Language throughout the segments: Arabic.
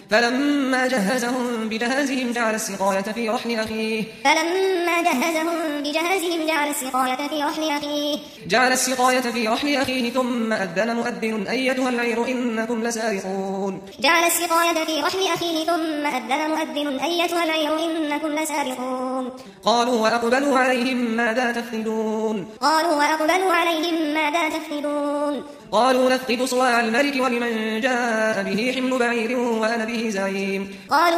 فلما جهزهم بجهازهم جعل السقاية في رحل أخيه ثم أذن مؤذن أيتها العير إنكم لسارقون قالوا وأقبلوا عليهم ماذا تفقدون قالوا نفقد صواع الملك ولمن جاء به حمل بعير وأنا به زعيم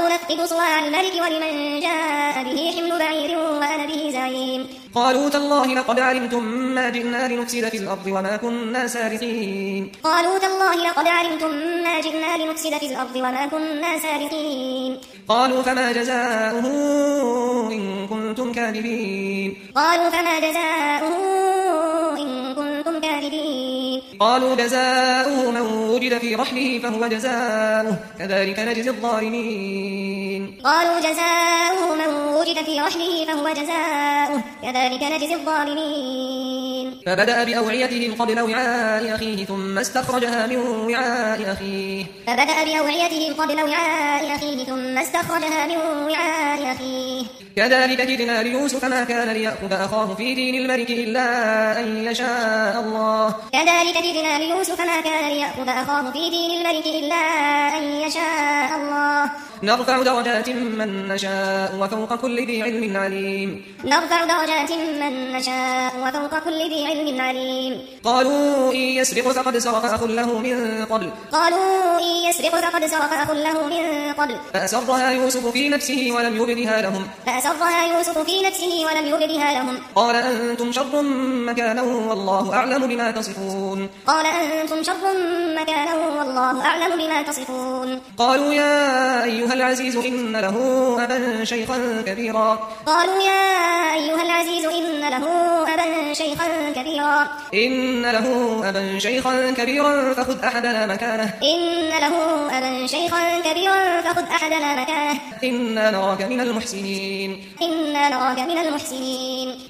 قالوا تالله لقد علمتم ما جئنا لنفسد في الأرض وما كنا سارقين قالوا فما جزاؤه إن كنتم كاذبين قالوا جزاؤه من وجد في رحله فهو جزاؤه كذلك نجزي الظالمين فبدأ بأوعيتهم قبل وعاء أخيه ثم استخرجها من وعاء أخيه كذلك كدنا ليوسف ما كان ليأخذ أخاه في دين الملك إلا أن يشاء الله نرفع درجات من نشاء وفوق كل ذي علم عليم قالوا إن يسرق فقد سرق أخ له من قبل فأسرها يوسف في نفسه ولم يبدها لهم قال أنتم شر مكانا والله أعلم بما تصفون قالوا يا أيها العزيز إن له أبا شيخا كبيرا فخذ أحدنا مكانه إنا نراك من المحسنين